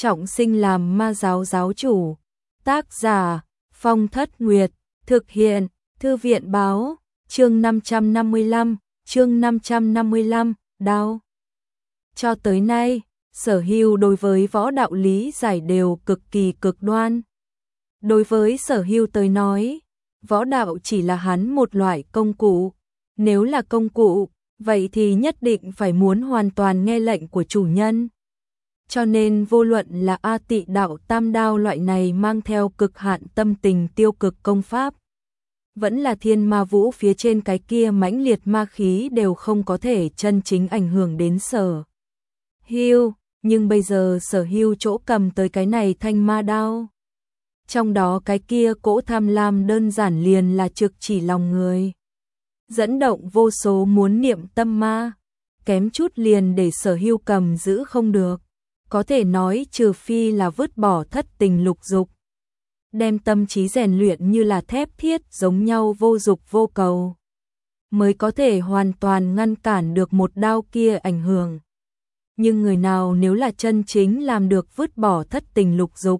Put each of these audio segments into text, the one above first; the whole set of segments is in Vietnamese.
trọng sinh làm ma giáo giáo chủ. Tác giả Phong Thất Nguyệt. Thực hiện Thư viện báo. Chương 555, đao. Cho tới nay, Sở Hưu đối với võ đạo lý giải đều cực kỳ cực đoan. Đối với Sở Hưu tới nói, võ đạo chỉ là hắn một loại công cụ. Nếu là công cụ, vậy thì nhất định phải muốn hoàn toàn nghe lệnh của chủ nhân. Cho nên vô luận là A Tị đạo tam đao loại này mang theo cực hạn tâm tình tiêu cực công pháp, vẫn là thiên ma vũ phía trên cái kia mãnh liệt ma khí đều không có thể chân chính ảnh hưởng đến Sở Hưu, nhưng bây giờ Sở Hưu chỗ cầm tới cái này thanh ma đao. Trong đó cái kia cỗ tham lam đơn giản liền là trực chỉ lòng người. Dẫn động vô số muốn niệm tâm ma, kém chút liền để Sở Hưu cầm giữ không được. Có thể nói trừ phi là vứt bỏ thất tình lục dục, đem tâm trí rèn luyện như là thép thiết giống nhau vô dục vô cầu, mới có thể hoàn toàn ngăn cản được một đao kia ảnh hưởng. Nhưng người nào nếu là chân chính làm được vứt bỏ thất tình lục dục,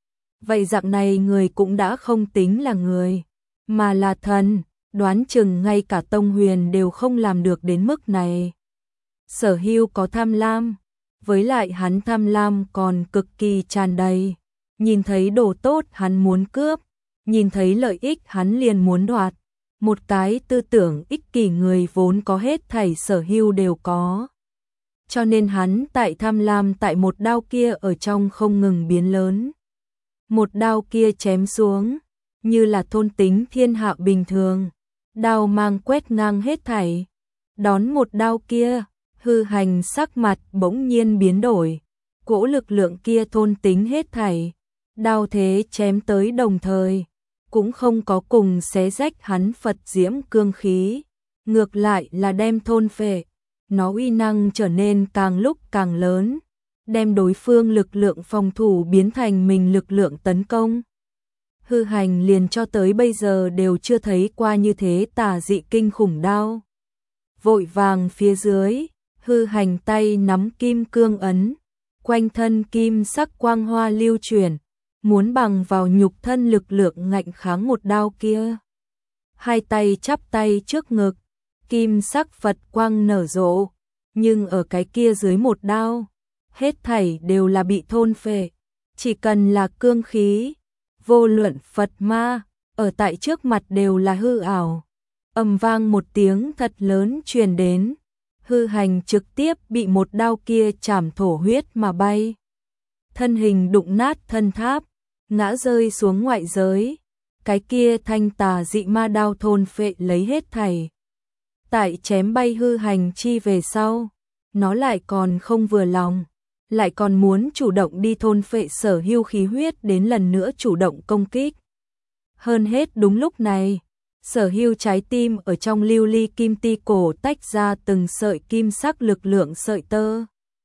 vậy dạng này người cũng đã không tính là người, mà là thần, đoán chừng ngay cả Tông Huyền đều không làm được đến mức này. Sở Hưu có tham lam, với lại hắn tham lam còn cực kỳ tràn đầy, nhìn thấy đồ tốt hắn muốn cướp, nhìn thấy lợi ích hắn liền muốn đoạt, một cái tư tưởng ích kỷ người vốn có hết thảy Sở Hưu đều có. Cho nên hắn tại tham lam tại một đao kia ở trong không ngừng biến lớn. Một đao kia chém xuống, như là thôn tính thiên hạ bình thường, đao mang quét ngang hết thảy. Đón một đao kia, hư hành sắc mặt bỗng nhiên biến đổi, cỗ lực lượng kia thôn tính hết thảy, đao thế chém tới đồng thời, cũng không có cùng xé rách hắn Phật diễm cương khí, ngược lại là đem thôn phệ, nó uy năng trở nên càng lúc càng lớn, đem đối phương lực lượng phòng thủ biến thành mình lực lượng tấn công. Hư hành liền cho tới bây giờ đều chưa thấy qua như thế tà dị kinh khủng đao. Vội vàng phía dưới, hư hành tay nắm kim cương ấn, quanh thân kim sắc quang hoa lưu chuyển, muốn bằng vào nhục thân lực lượng ngạnh kháng một đao kia. Hai tay chắp tay trước ngực, kim sắc Phật quang nở rộ, nhưng ở cái kia dưới một đao, hết thảy đều là bị thôn phệ, chỉ cần là cương khí, vô luận Phật ma, ở tại trước mặt đều là hư ảo. Ầm vang một tiếng thật lớn truyền đến, hư hành trực tiếp bị một đao kia chảm thổ huyết mà bay. Thân hình đụng nát thân tháp, ngã rơi xuống ngoại giới, cái kia thanh tà dị ma đao thôn phệ lấy hết thảy. Tại chém bay hư hành chi về sau, nó lại còn không vừa lòng, lại còn muốn chủ động đi thôn phệ Sở Hưu khí huyết đến lần nữa chủ động công kích. Hơn hết đúng lúc này, Sở Hưu trái tim ở trong lưu ly kim ti cổ tách ra từng sợi kim sắc lực lượng sợi tơ,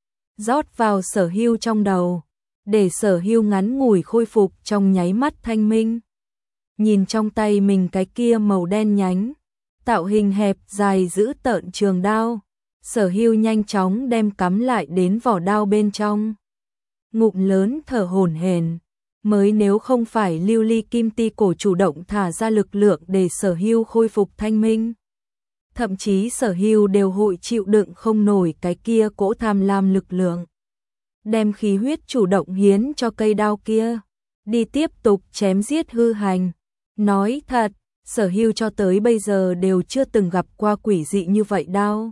rót vào Sở Hưu trong đầu, để Sở Hưu ngắn ngủi khôi phục trong nháy mắt thanh minh. Nhìn trong tay mình cái kia màu đen nhánh, tạo hình hẹp dài giữ tợn trường đao, Sở Hưu nhanh chóng đem cắm lại đến vỏ đao bên trong. Ngụm lớn thở hổn hển, mới nếu không phải lưu ly kim ti cổ chủ động thả ra lực lượng để Sở Hưu khôi phục thanh minh. Thậm chí Sở Hưu đều hội chịu đựng không nổi cái kia cỗ tham lam lực lượng. Đem khí huyết chủ động hiến cho cây đao kia, đi tiếp tục chém giết hư hành. Nói thật, Sở Hưu cho tới bây giờ đều chưa từng gặp qua quỷ dị như vậy đao.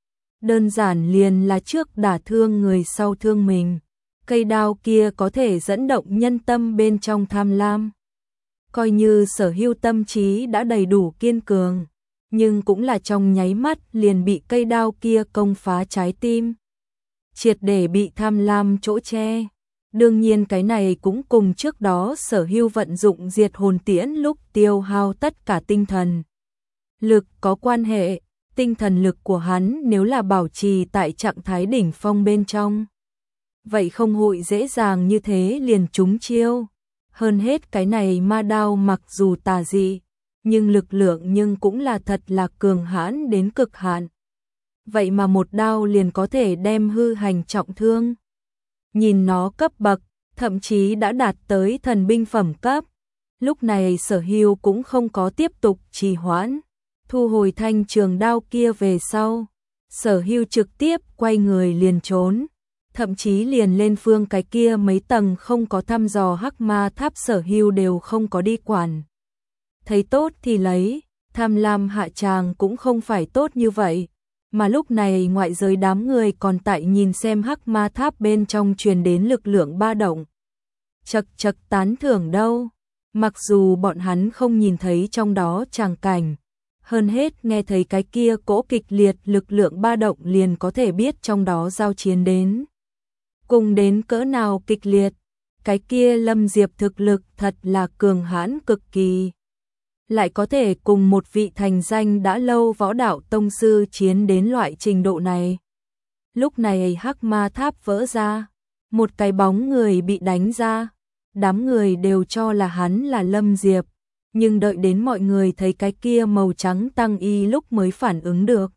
Đơn giản liền là trước đả thương người sau thương mình. Cây đao kia có thể dẫn động nhân tâm bên trong tham lam. Coi như Sở Hưu tâm trí đã đầy đủ kiên cường, nhưng cũng là trong nháy mắt liền bị cây đao kia công phá trái tim, triệt để bị tham lam chỗ che. Đương nhiên cái này cũng cùng trước đó Sở Hưu vận dụng diệt hồn tiễn lúc tiêu hao tất cả tinh thần lực có quan hệ. Tinh thần lực của hắn nếu là bảo trì tại trạng thái đỉnh phong bên trong, vậy không hội dễ dàng như thế liền trúng chiêu. Hơn hết cái này ma đao mặc dù tà dị, nhưng lực lượng nhưng cũng là thật là cường hãn đến cực hạn. Vậy mà một đao liền có thể đem hư hành trọng thương. Nhìn nó cấp bậc, thậm chí đã đạt tới thần binh phẩm cấp. Lúc này Sở Hưu cũng không có tiếp tục trì hoãn, thu hồi thanh trường đao kia về sau. Sở Hưu trực tiếp quay người liền trốn, thậm chí liền lên phương cái kia mấy tầng không có thăm dò hắc ma tháp Sở Hưu đều không có đi quản. Thấy tốt thì lấy, tham lam hạ tràng cũng không phải tốt như vậy. Mà lúc này ngoại giới đám người còn tại nhìn xem hắc ma tháp bên trong truyền đến lực lượng ba động. Chật chật tán thưởng đâu, mặc dù bọn hắn không nhìn thấy trong đó tràng cảnh. Hơn hết nghe thấy cái kia cỗ kịch liệt lực lượng ba động liền có thể biết trong đó giao chiến đến. Cùng đến cỡ nào kịch liệt, cái kia Lâm Diệp thực lực thật là cường hãn cực kỳ. Lại có thể cùng một vị thành danh đã lâu võ đạo tông sư chiến đến loại trình độ này. Lúc này hắc ma tháp vỡ ra, một cái bóng người bị đánh ra, đám người đều cho là hắn là Lâm Diệp, nhưng đợi đến mọi người thấy cái kia màu trắng tăng y lúc mới phản ứng được.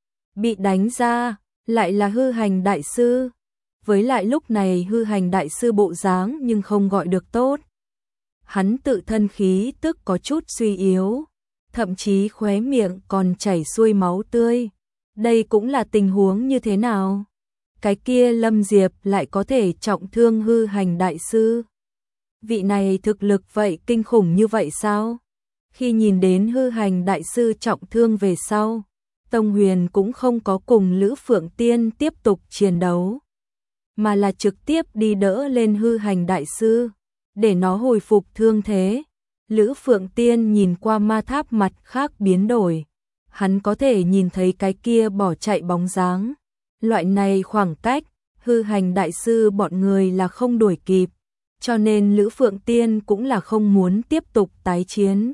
Bị đánh ra, lại là hư hành đại sư, với lại lúc này hư hành đại sư bộ dáng nhưng không gọi được tốt. Hắn tự thân khí tức có chút suy yếu, thậm chí khóe miệng còn chảy xuôi máu tươi. Đây cũng là tình huống như thế nào? Cái kia Lâm Diệp lại có thể trọng thương hư hành đại sư. Vị này thực lực vậy kinh khủng như vậy sao? Khi nhìn đến hư hành đại sư trọng thương về sau, Tông Huyền cũng không có cùng Lữ Phượng Tiên tiếp tục chiến đấu, mà là trực tiếp đi đỡ lên hư hành đại sư, để nó hồi phục thương thế. Lữ Phượng Tiên nhìn qua ma tháp mặt khác biến đổi, hắn có thể nhìn thấy cái kia bỏ chạy bóng dáng. Loại này khoảng cách, hư hành đại sư bọn người là không đuổi kịp, cho nên Lữ Phượng Tiên cũng là không muốn tiếp tục tái chiến.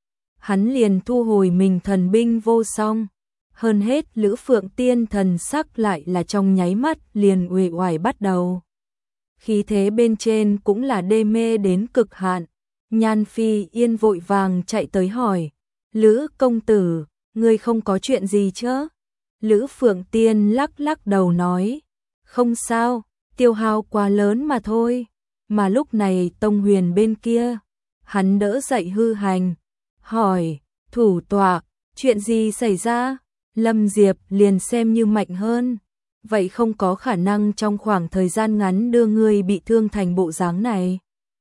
Hắn liền thu hồi mình thần binh vô song. Hơn hết Lữ Phượng Tiên thần sắc lại là trong nháy mắt liền uể oải bắt đầu. Khí thế bên trên cũng là đê mê đến cực hạn. Nhan Phi Yên vội vàng chạy tới hỏi, Lữ công tử, ngươi không có chuyện gì chứ? Lữ Phượng Tiên lắc lắc đầu nói, không sao, tiêu hao quá lớn mà thôi. Mà lúc này Tông Huyền bên kia, hắn đỡ dậy hư hành, hỏi, thủ tọa, chuyện gì xảy ra? Lâm Diệp liền xem như mạnh hơn, vậy không có khả năng trong khoảng thời gian ngắn đưa ngươi bị thương thành bộ dáng này.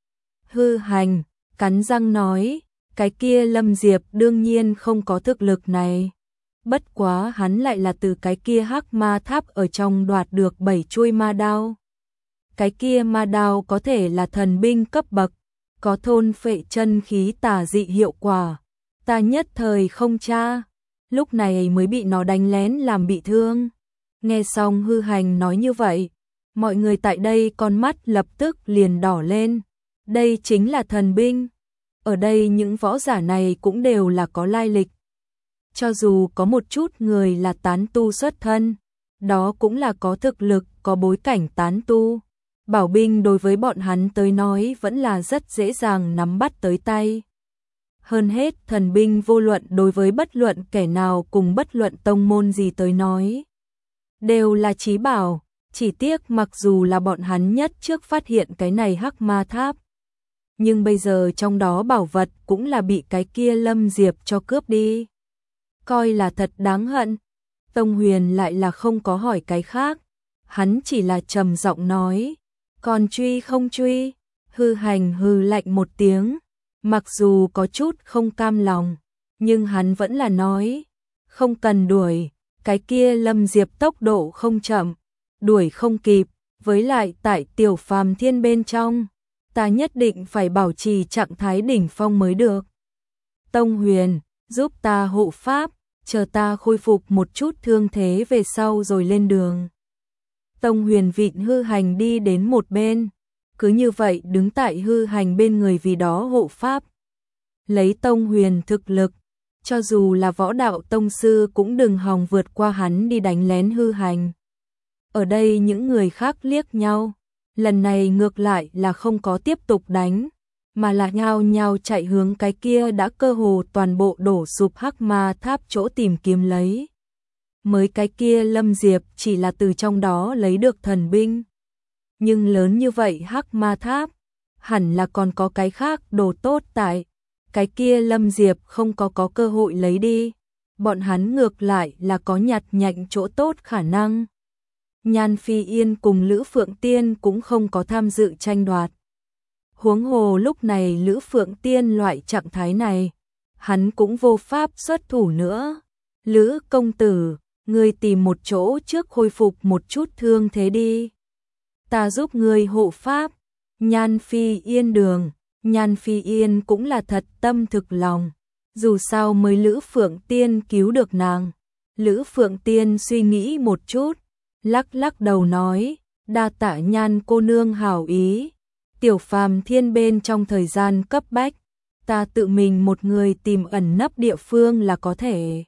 Hư hành, cắn răng nói, cái kia Lâm Diệp đương nhiên không có thực lực này. Bất quá hắn lại là từ cái kia hắc ma tháp ở trong đoạt được 7 chuôi ma đao. Cái kia ma đao có thể là thần binh cấp bậc, có thôn phệ chân khí tà dị hiệu quả. Ta nhất thời không tra, lúc này mới bị nó đánh lén làm bị thương. Nghe xong hư hành nói như vậy, mọi người tại đây con mắt lập tức liền đỏ lên. Đây chính là thần binh. Ở đây những võ giả này cũng đều là có lai lịch. Cho dù có một chút người là tán tu xuất thân, đó cũng là có thực lực, có bối cảnh tán tu. Bảo binh đối với bọn hắn tới nói vẫn là rất dễ dàng nắm bắt tới tay. Hơn hết thần binh vô luận đối với bất luận kẻ nào cùng bất luận tông môn gì tới nói, đều là chí bảo, chỉ tiếc mặc dù là bọn hắn nhất trước phát hiện cái này hắc ma tháp. Nhưng bây giờ trong đó bảo vật cũng là bị cái kia Lâm Diệp cho cướp đi. Coi là thật đáng hận. Tông Huyền lại là không có hỏi cái khác. Hắn chỉ là trầm giọng nói, còn truy không truy? Hư hành hừ lạnh một tiếng, mặc dù có chút không cam lòng, nhưng hắn vẫn là nói, không cần đuổi, cái kia Lâm Diệp tốc độ không chậm, đuổi không kịp, với lại tại tiểu phàm thiên bên trong, ta nhất định phải bảo trì trạng thái đỉnh phong mới được. Tông Huyền, giúp ta hộ pháp, chờ ta khôi phục một chút thương thế về sau rồi lên đường. Tông Huyền vịn hư hành đi đến một bên, cứ như vậy đứng tại hư hành bên người vì đó hộ pháp. Lấy Tông Huyền thực lực, cho dù là võ đạo tông sư cũng đừng hòng vượt qua hắn đi đánh lén hư hành. Ở đây những người khác liếc nhau, lần này ngược lại là không có tiếp tục đánh, mà là nhao nhao chạy hướng cái kia đã cơ hồ toàn bộ đổ sụp hắc ma tháp chỗ tìm kiếm lấy. Mới cái kia Lâm Diệp chỉ là từ trong đó lấy được thần binh. nhưng lớn như vậy Hắc Ma Tháp, hẳn là còn có cái khác đồ tốt tại, cái kia Lâm Diệp không có cơ hội lấy đi, bọn hắn ngược lại là có nhặt nhạnh chỗ tốt khả năng. Nhan Phi Yên cùng Lữ Phượng Tiên cũng không có tham dự tranh đoạt. Huống hồ lúc này Lữ Phượng Tiên loại trạng thái này, hắn cũng vô pháp xuất thủ nữa. Lữ công tử, ngươi tìm một chỗ trước khôi phục một chút thương thế đi. Ta giúp ngươi hộ pháp. Nhan Phi Yên đường, Nhan Phi Yên cũng là thật tâm thực lòng. Dù sao mới Lữ Phượng Tiên cứu được nàng. Lữ Phượng Tiên suy nghĩ một chút, lắc lắc đầu nói, đa tạ Nhan cô nương hảo ý. Tiểu Phàm Thiên bên trong thời gian cấp bách, ta tự mình một người tìm ẩn nấp địa phương là có thể.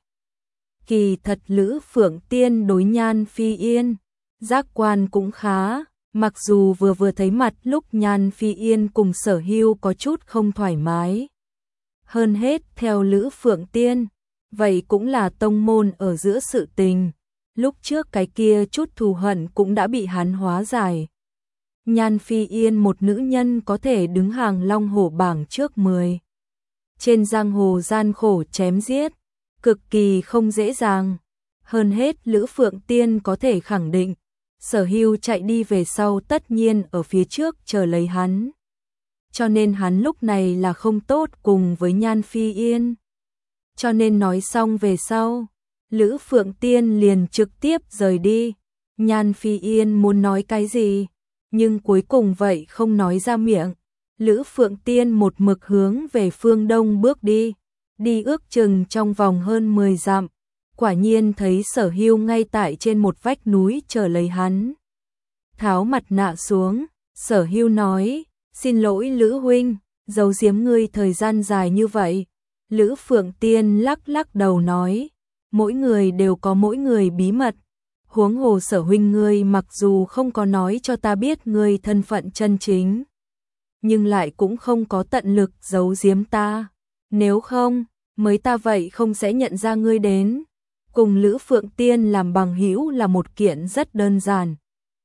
Kỳ thật Lữ Phượng Tiên đối Nhan Phi Yên, giác quan cũng khá, mặc dù vừa thấy mặt lúc Nhan Phi Yên cùng Sở Hưu có chút không thoải mái. Hơn hết theo Lữ Phượng Tiên, vậy cũng là tông môn ở giữa sự tình, lúc trước cái kia chút thù hận cũng đã bị hắn hóa giải. Nhan Phi Yên một nữ nhân có thể đứng hàng long hổ bảng trước 10. Trên giang hồ gian khổ chém giết, cực kỳ không dễ dàng. Hơn hết Lữ Phượng Tiên có thể khẳng định, Sở Hưu chạy đi về sau tất nhiên ở phía trước chờ lấy hắn. Cho nên hắn lúc này là không tốt cùng với Nhan Phi Yên. Cho nên nói xong về sau, Lữ Phượng Tiên liền trực tiếp rời đi. Nhan Phi Yên muốn nói cái gì, nhưng cuối cùng vậy không nói ra miệng. Lữ Phượng Tiên một mực hướng về phương đông bước đi, đi ước chừng trong vòng hơn 10 dặm. Quả nhiên thấy Sở Hưu ngay tại trên một vách núi chờ lấy hắn. Tháo mặt nạ xuống, Sở Hưu nói, xin lỗi Lữ huynh, giấu giếm ngươi thời gian dài như vậy. Lữ Phượng Tiên lắc lắc đầu nói, mỗi người đều có mỗi người bí mật. Huống hồ Sở huynh ngươi mặc dù không có nói cho ta biết ngươi thân phận chân chính, nhưng lại cũng không có tận lực giấu giếm ta. Nếu không, mới ta vậy không sẽ nhận ra ngươi đến. Cùng Lữ Phượng Tiên làm bằng hữu là một kiện rất đơn giản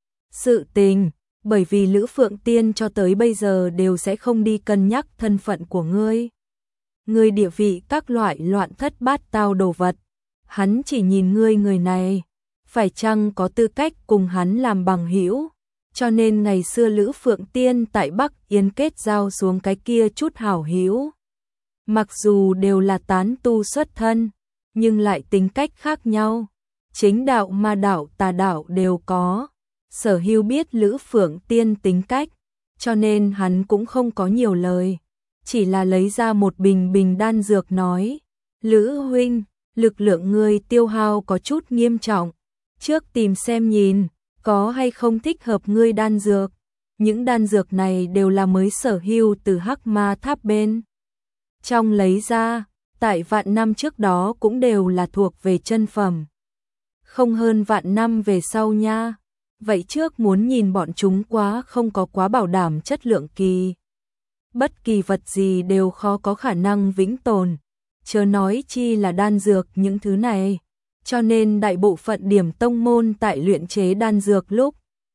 sự tình, bởi vì Lữ Phượng Tiên cho tới bây giờ đều sẽ không đi cân nhắc thân phận của ngươi. Ngươi địa vị các loại loạn thất bát tao đồ vật, hắn chỉ nhìn ngươi người này, phải chăng có tư cách cùng hắn làm bằng hữu. Cho nên ngày xưa Lữ Phượng Tiên tại Bắc Yên kết giao xuống cái kia chút hảo hữu. Mặc dù đều là tán tu xuất thân, nhưng lại tính cách khác nhau. Chính đạo ma đạo tà đạo đều có. Sở Hưu biết Lữ Phượng Tiên tính cách, cho nên hắn cũng không có nhiều lời. Chỉ là lấy ra một bình đan dược nói, Lữ huynh, lực lượng ngươi tiêu hao có chút nghiêm trọng. Trước tìm xem nhìn, có hay không thích hợp ngươi đan dược. Những đan dược này đều là mới Sở Hưu từ Hắc Ma Tháp bên trong lấy ra, tại vạn năm trước đó cũng đều là thuộc về chân phẩm. Không hơn vạn năm về sau nha. Vậy trước muốn nhìn bọn chúng quá không có quá bảo đảm chất lượng kỳ. Bất kỳ vật gì đều khó có khả năng vĩnh tồn, chớ nói chi là đan dược những thứ này. Cho nên đại bộ phận điểm tông môn tại luyện chế đan dược lúc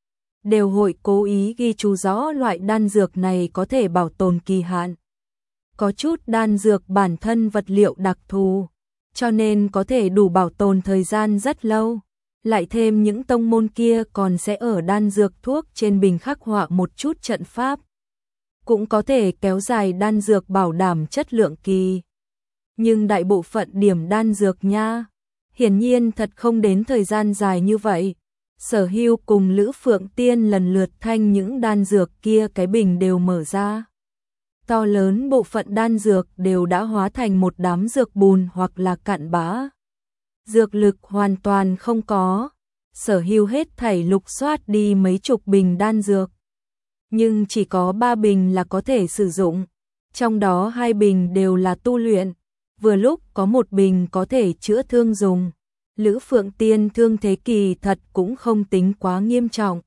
đều hội cố ý ghi chú rõ loại đan dược này có thể bảo tồn kỳ hạn. Có chút đan dược bản thân vật liệu đặc thù, cho nên có thể đủ bảo tồn thời gian rất lâu. Lại thêm những tông môn kia còn sẽ ở đan dược thuốc trên bình khắc họa một chút trận pháp, cũng có thể kéo dài đan dược bảo đảm chất lượng kỳ. Nhưng đại bộ phận điểm đan dược nha, hiển nhiên thật không đến thời gian dài như vậy. Sở Hưu cùng Lữ Phượng Tiên lần lượt thanh những đan dược kia cái bình đều mở ra. To lớn bộ phận đan dược đều đã hóa thành một đám dược bùn hoặc là cặn bã. Dược lực hoàn toàn không có. Sở Hưu hết thảy lục soát đi mấy chục bình đan dược, nhưng chỉ có 3 bình là có thể sử dụng. Trong đó 2 bình đều là tu luyện, vừa lúc có 1 bình có thể chữa thương dùng. Lữ Phượng Tiên thương thế kỳ thật cũng không tính quá nghiêm trọng.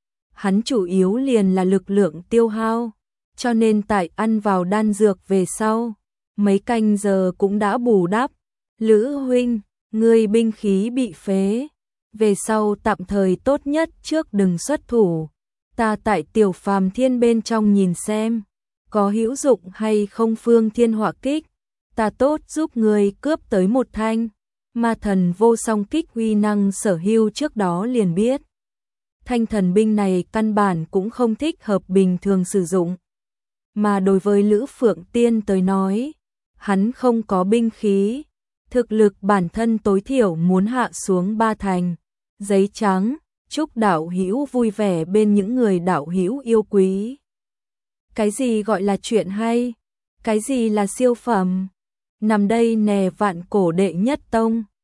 Hắn chủ yếu liền là lực lượng tiêu hao, cho nên tại ăn vào đan dược về sau, mấy canh giờ cũng đã bù đắp. Lữ huynh, ngươi binh khí bị phế, về sau tạm thời tốt nhất trước đừng xuất thủ. Ta tại Tiểu Phàm Thiên bên trong nhìn xem, có hữu dụng hay không Phương Thiên Hỏa Kích, ta tốt giúp người cướp tới một thanh. Ma Thần Vô Song Kích uy năng Sở Hưu trước đó liền biết. Thanh thần binh này căn bản cũng không thích hợp bình thường sử dụng. Mà đối với Lữ Phượng Tiên tới nói, hắn không có binh khí, thực lực bản thân tối thiểu muốn hạ xuống 3 thành. Giấy trắng, chúc đạo hữu vui vẻ bên những người đạo hữu yêu quý. Cái gì gọi là chuyện hay? Cái gì là siêu phẩm? Nằm đây nè Vạn Cổ đệ nhất tông.